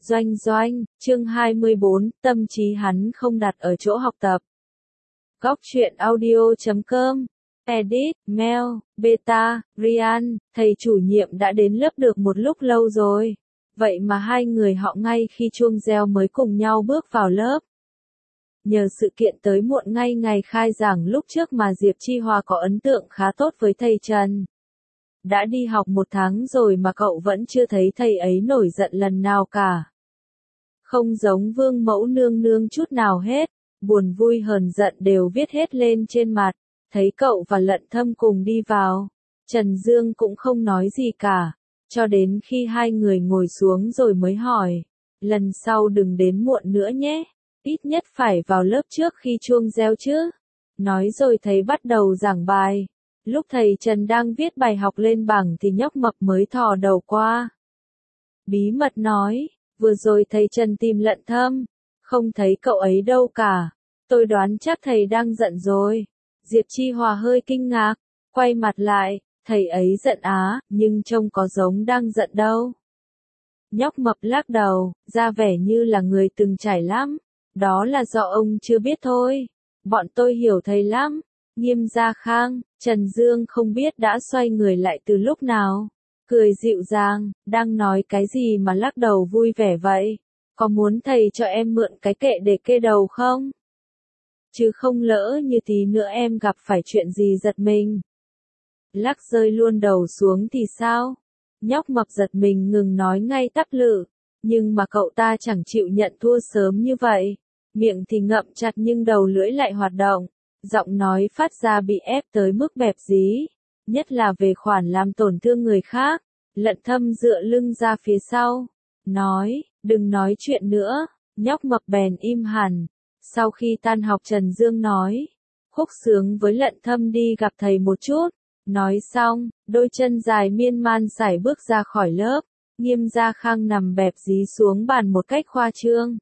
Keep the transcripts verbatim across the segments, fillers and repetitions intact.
Doanh doanh, chương hai mươi bốn, tâm trí hắn không đặt ở chỗ học tập. Góc truyện audio chấm com, edit, mail, beta, Ryan, thầy chủ nhiệm đã đến lớp được một lúc lâu rồi. Vậy mà hai người họ ngay khi chuông reo mới cùng nhau bước vào lớp. Nhờ sự kiện tới muộn ngay ngày khai giảng lúc trước mà Diệp Chi Hòa có ấn tượng khá tốt với thầy Trần. Đã đi học một tháng rồi mà cậu vẫn chưa thấy thầy ấy nổi giận lần nào cả. Không giống Vương Mẫu nương nương chút nào hết, buồn vui hờn giận đều viết hết lên trên mặt. Thấy cậu và Lận Thâm cùng đi vào, Trần Dương cũng không nói gì cả, cho đến khi hai người ngồi xuống rồi mới hỏi, lần sau đừng đến muộn nữa nhé, ít nhất phải vào lớp trước khi chuông reo chứ. Nói rồi thầy bắt đầu giảng bài. Lúc thầy Trần đang viết bài học lên bảng thì nhóc mập mới thò đầu qua. Bí mật nói, vừa rồi thầy Trần tìm Lận Thâm, không thấy cậu ấy đâu cả, tôi đoán chắc thầy đang giận rồi. Diệp Chi Hòa hơi kinh ngạc, quay mặt lại, thầy ấy giận á, nhưng trông có giống đang giận đâu. Nhóc mập lắc đầu, ra vẻ như là người từng trải lắm, đó là do ông chưa biết thôi, bọn tôi hiểu thầy lắm. Nghiêm Gia Khang, Trần Dương không biết đã xoay người lại từ lúc nào, cười dịu dàng, đang nói cái gì mà lắc đầu vui vẻ vậy, có muốn thầy cho em mượn cái kệ để kê đầu không? Chứ không lỡ như tí nữa em gặp phải chuyện gì giật mình. Lắc rơi luôn đầu xuống thì sao? Nhóc mập giật mình ngừng nói ngay tắc lự, nhưng mà cậu ta chẳng chịu nhận thua sớm như vậy, miệng thì ngậm chặt nhưng đầu lưỡi lại hoạt động. Giọng nói phát ra bị ép tới mức bẹp dí, nhất là về khoản làm tổn thương người khác. Lận Thâm dựa lưng ra phía sau, nói, đừng nói chuyện nữa, nhóc mập bèn im hẳn. Sau khi tan học Trần Dương nói, Khúc Sướng với Lận Thâm đi gặp thầy một chút, nói xong, đôi chân dài miên man sải bước ra khỏi lớp, Nghiêm Gia Khang nằm bẹp dí xuống bàn một cách khoa trương.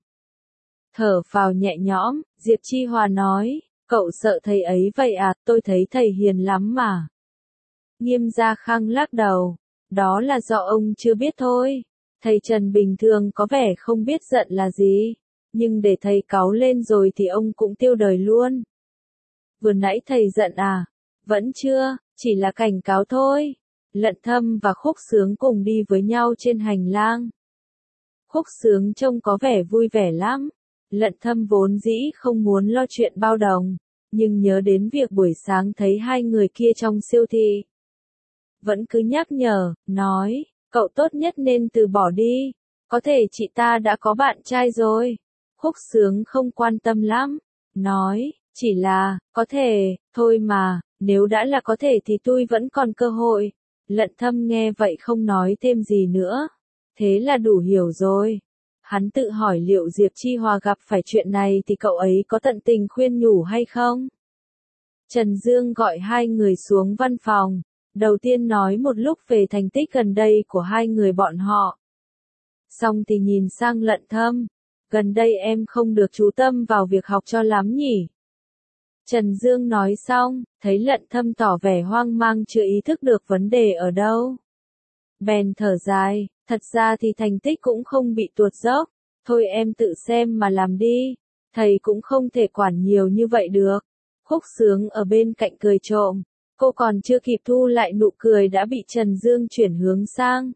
Thở phào nhẹ nhõm, Diệp Chi Hòa nói, cậu sợ thầy ấy vậy à, tôi thấy thầy hiền lắm mà. Nghiêm Gia Khang lắc đầu, đó là do ông chưa biết thôi. Thầy Trần bình thường có vẻ không biết giận là gì, nhưng để thầy cáu lên rồi thì ông cũng tiêu đời luôn. Vừa nãy thầy giận à? Vẫn chưa, chỉ là cảnh cáo thôi. Lận Thâm và Khúc Sướng cùng đi với nhau trên hành lang. Khúc Sướng trông có vẻ vui vẻ lắm. Lận Thâm vốn dĩ không muốn lo chuyện bao đồng, nhưng nhớ đến việc buổi sáng thấy hai người kia trong siêu thị. Vẫn cứ nhắc nhở, nói, cậu tốt nhất nên từ bỏ đi, có thể chị ta đã có bạn trai rồi. Khúc Sướng không quan tâm lắm, nói, chỉ là, có thể, thôi mà, nếu đã là có thể thì tôi vẫn còn cơ hội. Lận Thâm nghe vậy không nói thêm gì nữa, thế là đủ hiểu rồi. Hắn tự hỏi liệu Diệp Chi Hòa gặp phải chuyện này thì cậu ấy có tận tình khuyên nhủ hay không? Trần Dương gọi hai người xuống văn phòng, đầu tiên nói một lúc về thành tích gần đây của hai người bọn họ. Xong thì nhìn sang Lận Thâm, gần đây em không được chú tâm vào việc học cho lắm nhỉ? Trần Dương nói xong, thấy Lận Thâm tỏ vẻ hoang mang chưa ý thức được vấn đề ở đâu. Bèn thở dài, thật ra thì thành tích cũng không bị tuột dốc, thôi em tự xem mà làm đi, thầy cũng không thể quản nhiều như vậy được. Khúc Sướng ở bên cạnh cười trộm, cô còn chưa kịp thu lại nụ cười đã bị Trần Dương chuyển hướng sang.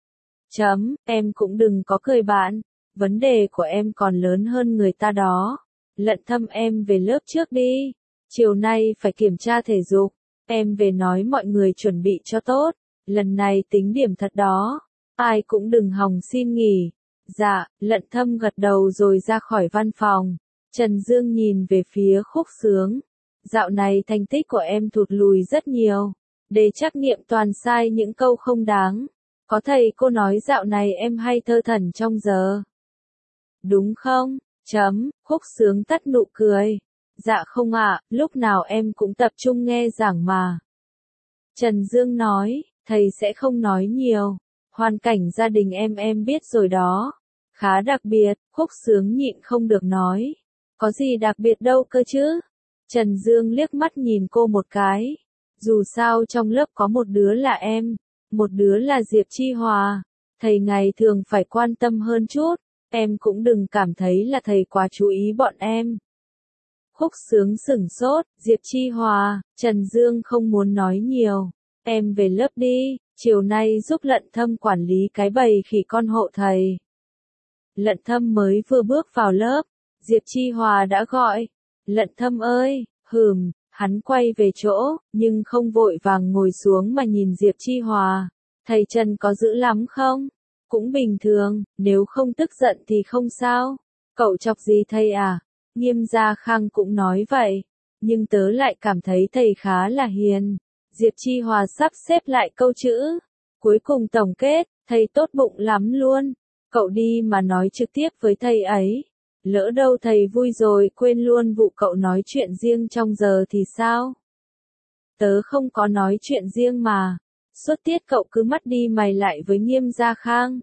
Chấm, em cũng đừng có cười bạn, vấn đề của em còn lớn hơn người ta đó. Lận Thâm em về lớp trước đi, chiều nay phải kiểm tra thể dục, em về nói mọi người chuẩn bị cho tốt. Lần này tính điểm thật đó, ai cũng đừng hòng xin nghỉ. Dạ, Lận Thâm gật đầu rồi ra khỏi văn phòng. Trần Dương nhìn về phía Khúc Sướng. Dạo này thành tích của em thụt lùi rất nhiều. Đề trắc nghiệm toàn sai những câu không đáng. Có thầy cô nói dạo này em hay thơ thẩn trong giờ. Đúng không? Chấm, Khúc Sướng tắt nụ cười. Dạ không ạ, lúc nào em cũng tập trung nghe giảng mà. Trần Dương nói. Thầy sẽ không nói nhiều, hoàn cảnh gia đình em em biết rồi đó, khá đặc biệt. Khúc Sướng nhịn không được nói, có gì đặc biệt đâu cơ chứ. Trần Dương liếc mắt nhìn cô một cái, dù sao trong lớp có một đứa là em, một đứa là Diệp Chi Hòa, thầy ngày thường phải quan tâm hơn chút, Em cũng đừng cảm thấy là thầy quá chú ý bọn em. Khúc Sướng sửng sốt, Diệp Chi Hòa, Trần Dương không muốn nói nhiều. Em về lớp đi, chiều nay giúp Lận Thâm quản lý cái bầy khỉ con hộ thầy. Lận Thâm mới vừa bước vào lớp, Diệp Chi Hòa đã gọi. Lận Thâm ơi, hừm, hắn quay về chỗ, nhưng không vội vàng ngồi xuống mà nhìn Diệp Chi Hòa. Thầy Trần có dữ lắm không? Cũng bình thường, nếu không tức giận thì không sao. Cậu chọc gì thầy à? Nghiêm Gia Khang cũng nói vậy, nhưng tớ lại cảm thấy thầy khá là hiền. Diệp Chi Hòa sắp xếp lại câu chữ. Cuối cùng tổng kết, thầy tốt bụng lắm luôn. Cậu đi mà nói trực tiếp với thầy ấy. Lỡ đâu thầy vui rồi quên luôn vụ cậu nói chuyện riêng trong giờ thì sao? Tớ không có nói chuyện riêng mà. Suốt tiết cậu cứ mắt đi mày lại với Nghiêm Gia Khang.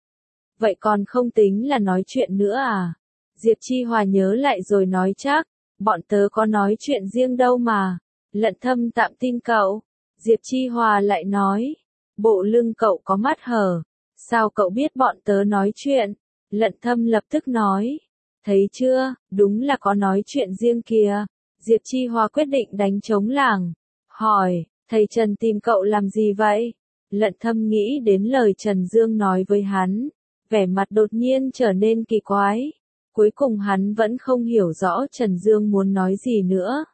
Vậy còn không tính là nói chuyện nữa à? Diệp Chi Hòa nhớ lại rồi nói chắc. Bọn tớ có nói chuyện riêng đâu mà. Lận Thâm tạm tin cậu. Diệp Chi Hòa lại nói. Bộ lưng cậu có mắt hở. Sao cậu biết bọn tớ nói chuyện? Lận Thâm lập tức nói. Thấy chưa, đúng là có nói chuyện riêng kìa. Diệp Chi Hòa quyết định đánh trống lảng. Hỏi, thầy Trần tìm cậu làm gì vậy? Lận Thâm nghĩ đến lời Trần Dương nói với hắn. Vẻ mặt đột nhiên trở nên kỳ quái. Cuối cùng hắn vẫn không hiểu rõ Trần Dương muốn nói gì nữa.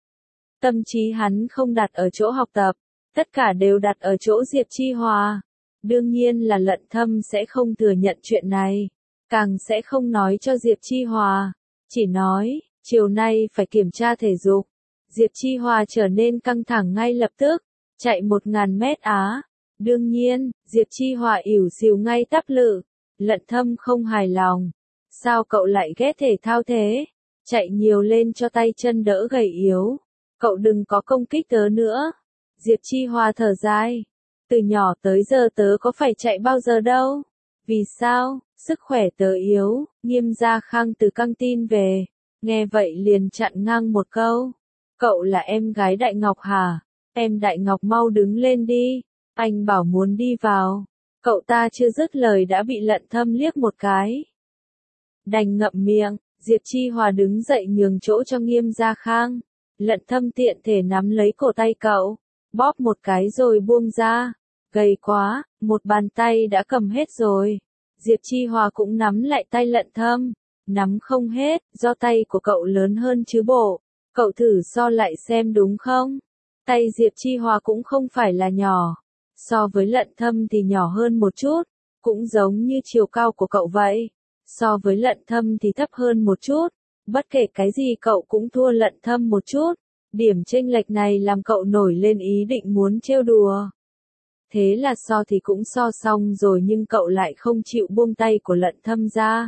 Tâm trí hắn không đặt ở chỗ học tập, tất cả đều đặt ở chỗ Diệp Chi Hòa. Đương nhiên là Lận Thâm sẽ không thừa nhận chuyện này, càng sẽ không nói cho Diệp Chi Hòa, chỉ nói, chiều nay phải kiểm tra thể dục. Diệp Chi Hòa trở nên căng thẳng ngay lập tức, chạy một ngàn mét á. Đương nhiên, Diệp Chi Hòa ỉu xìu ngay tắp lự. Lận Thâm không hài lòng. Sao cậu lại ghét thể thao thế? Chạy nhiều lên cho tay chân đỡ gầy yếu. Cậu đừng có công kích tớ nữa. Diệp Chi Hòa thở dài. Từ nhỏ tới giờ tớ có phải chạy bao giờ đâu. Vì sao? Sức khỏe tớ yếu. Nghiêm Gia Khang từ căng tin về. Nghe vậy liền chặn ngang một câu. Cậu là em gái Đại Ngọc hả? Em Đại Ngọc mau đứng lên đi. Anh bảo muốn đi vào. Cậu ta chưa dứt lời đã bị Lận Thâm liếc một cái. Đành ngậm miệng, Diệp Chi Hòa đứng dậy nhường chỗ cho Nghiêm Gia Khang. Lận Thâm tiện thể nắm lấy cổ tay cậu, bóp một cái rồi buông ra. Gầy quá, một bàn tay đã cầm hết rồi. Diệp Chi Hòa cũng nắm lại tay Lận Thâm. Nắm không hết, do tay của cậu lớn hơn chứ bộ. Cậu thử so lại xem đúng không? Tay Diệp Chi Hòa cũng không phải là nhỏ. So với Lận Thâm thì nhỏ hơn một chút, cũng giống như chiều cao của cậu vậy. So với Lận Thâm thì thấp hơn một chút, bất kể cái gì cậu cũng thua Lận Thâm một chút. Điểm chênh lệch này làm cậu nổi lên ý định muốn trêu đùa. Thế là so thì cũng so xong rồi nhưng cậu lại không chịu buông tay của Lận Thâm ra.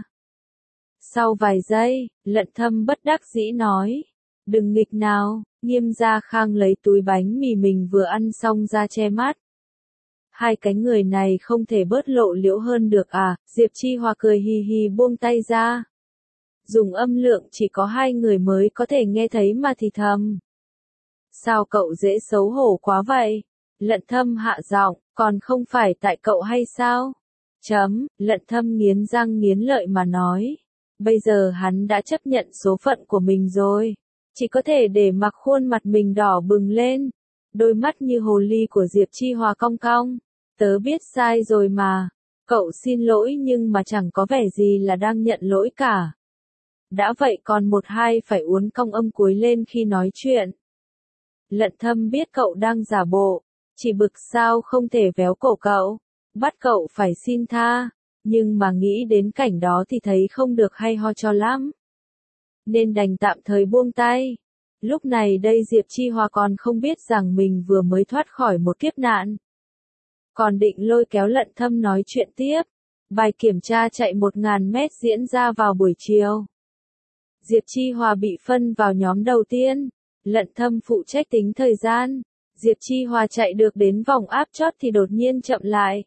Sau vài giây, Lận Thâm bất đắc dĩ nói, đừng nghịch nào. Nghiêm Gia Khang lấy túi bánh mì mình vừa ăn xong ra che mắt. Hai cái người này không thể bớt lộ liễu hơn được à? Diệp Chi Hòa cười hì hì buông tay ra. Dùng âm lượng chỉ có hai người mới có thể nghe thấy mà thì thầm. Sao cậu dễ xấu hổ quá vậy? Lận Thâm hạ giọng, còn không phải tại cậu hay sao? Chấm, Lận Thâm nghiến răng nghiến lợi mà nói. Bây giờ hắn đã chấp nhận số phận của mình rồi. Chỉ có thể để mặc khuôn mặt mình đỏ bừng lên. Đôi mắt như hồ ly của Diệp Chi Hòa cong cong. Tớ biết sai rồi mà. Cậu xin lỗi nhưng mà chẳng có vẻ gì là đang nhận lỗi cả. Đã vậy còn một hai phải uốn cong âm cuối lên khi nói chuyện. Lận Thâm biết cậu đang giả bộ. Chỉ bực sao không thể véo cổ cậu. Bắt cậu phải xin tha. Nhưng mà nghĩ đến cảnh đó thì thấy không được hay ho cho lắm. Nên đành tạm thời buông tay. Lúc này đây Diệp Chi Hòa còn không biết rằng mình vừa mới thoát khỏi một kiếp nạn. Còn định lôi kéo Lận Thâm nói chuyện tiếp. Bài kiểm tra chạy một ngàn mét diễn ra vào buổi chiều. Diệp Chi Hòa bị phân vào nhóm đầu tiên. Lận Thâm phụ trách tính thời gian. Diệp Chi Hòa chạy được đến vòng áp chót thì đột nhiên chậm lại.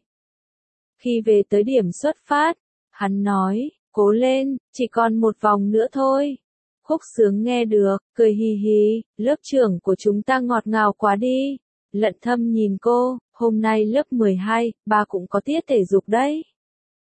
Khi về tới điểm xuất phát, hắn nói, cố lên, chỉ còn một vòng nữa thôi. Khúc Sướng nghe được, cười hì hì, lớp trưởng của chúng ta ngọt ngào quá đi. Lận Thâm nhìn cô, hôm nay lớp mười hai, ba cũng có tiết thể dục đấy.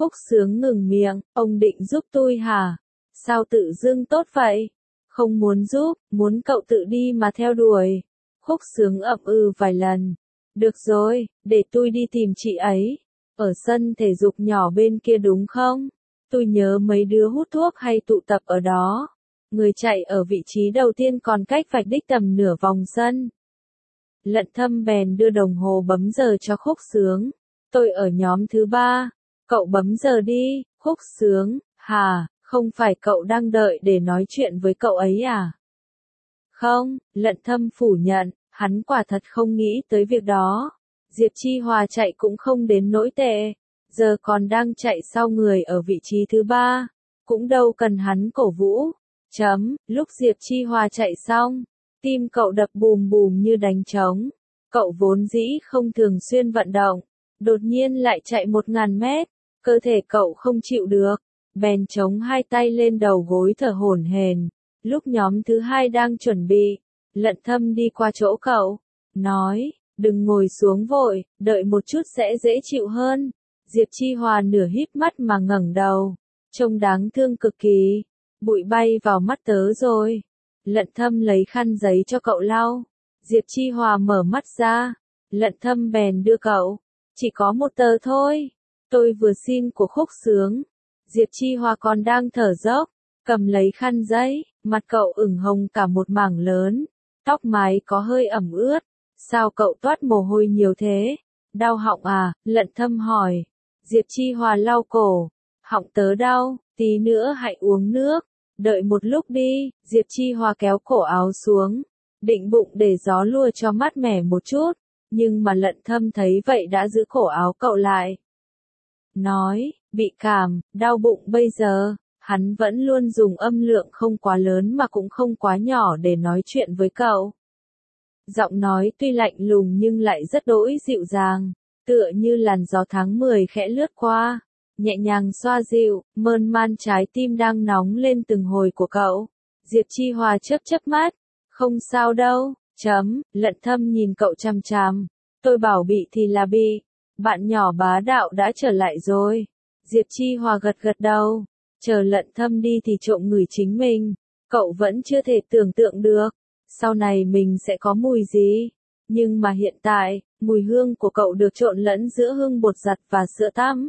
Khúc Sướng ngừng miệng, ông định giúp tôi hả? Sao tự dưng tốt vậy? Không muốn giúp, muốn cậu tự đi mà theo đuổi. Khúc Sướng ậm ừ vài lần. Được rồi, để tôi đi tìm chị ấy. Ở sân thể dục nhỏ bên kia đúng không? Tôi nhớ mấy đứa hút thuốc hay tụ tập ở đó. Người chạy ở vị trí đầu tiên còn cách vạch đích tầm nửa vòng sân. Lận Thâm bèn đưa đồng hồ bấm giờ cho Khúc Sướng. Tôi ở nhóm thứ ba. Cậu bấm giờ đi. Khúc Sướng, hà, không phải cậu đang đợi để nói chuyện với cậu ấy à? Không, Lận Thâm phủ nhận, hắn quả thật không nghĩ tới việc đó. Diệp Chi Hòa chạy cũng không đến nỗi tệ, giờ còn đang chạy sau người ở vị trí thứ ba, cũng đâu cần hắn cổ vũ. Chấm, lúc Diệp Chi Hòa chạy xong, tim cậu đập bùm bùm như đánh trống. Cậu vốn dĩ không thường xuyên vận động, đột nhiên lại chạy một ngàn mét, cơ thể cậu không chịu được, bèn chống hai tay lên đầu gối thở hổn hển. Lúc nhóm thứ hai đang chuẩn bị, Lận Thâm đi qua chỗ cậu, nói, đừng ngồi xuống vội, đợi một chút sẽ dễ chịu hơn. Diệp Chi Hòa nửa híp mắt mà ngẩng đầu, trông đáng thương cực kỳ, bụi bay vào mắt tớ rồi. Lận Thâm lấy khăn giấy cho cậu lau. Diệp Chi Hòa mở mắt ra, Lận Thâm bèn đưa cậu, chỉ có một tờ thôi, tôi vừa xin của Khúc Sướng. Diệp Chi Hòa còn đang thở dốc, cầm lấy khăn giấy, mặt cậu ửng hồng cả một mảng lớn, tóc mái có hơi ẩm ướt. Sao cậu toát mồ hôi nhiều thế? Đau họng à? Lận Thâm hỏi. Diệp Chi Hòa lau cổ. Họng tớ đau, tí nữa hãy uống nước. Đợi một lúc đi. Diệp Chi Hòa kéo cổ áo xuống, định bụng để gió lùa cho mát mẻ một chút, nhưng mà Lận Thâm thấy vậy đã giữ cổ áo cậu lại. Nói, bị cảm, đau bụng bây giờ. Hắn vẫn luôn dùng âm lượng không quá lớn mà cũng không quá nhỏ để nói chuyện với cậu. Giọng nói tuy lạnh lùng nhưng lại rất đỗi dịu dàng, tựa như làn gió tháng mười khẽ lướt qua, nhẹ nhàng xoa dịu, mơn man trái tim đang nóng lên từng hồi của cậu. Diệp Chi Hòa chớp chớp mắt, không sao đâu, chấm, Lận Thâm nhìn cậu chằm chằm, tôi bảo bị thì là bị, bạn nhỏ bá đạo đã trở lại rồi. Diệp Chi Hòa gật gật đầu, chờ Lận Thâm đi thì trộm ngửi chính mình, cậu vẫn chưa thể tưởng tượng được. Sau này mình sẽ có mùi gì? Nhưng mà hiện tại, mùi hương của cậu được trộn lẫn giữa hương bột giặt và sữa tắm.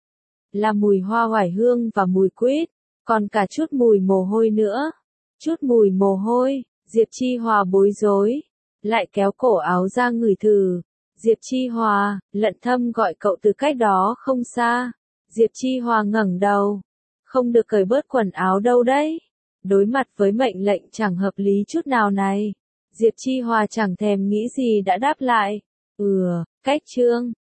Là mùi hoa oải hương và mùi quýt, còn cả chút mùi mồ hôi nữa. Chút mùi mồ hôi, Diệp Chi Hòa bối rối, lại kéo cổ áo ra ngửi thử. Diệp Chi Hòa, Lận Thâm gọi cậu từ cách đó không xa. Diệp Chi Hòa ngẩng đầu. Không được cởi bớt quần áo đâu đấy. Đối mặt với mệnh lệnh chẳng hợp lý chút nào này, Diệp Chi Hòa chẳng thèm nghĩ gì đã đáp lại, ừ, cách chương.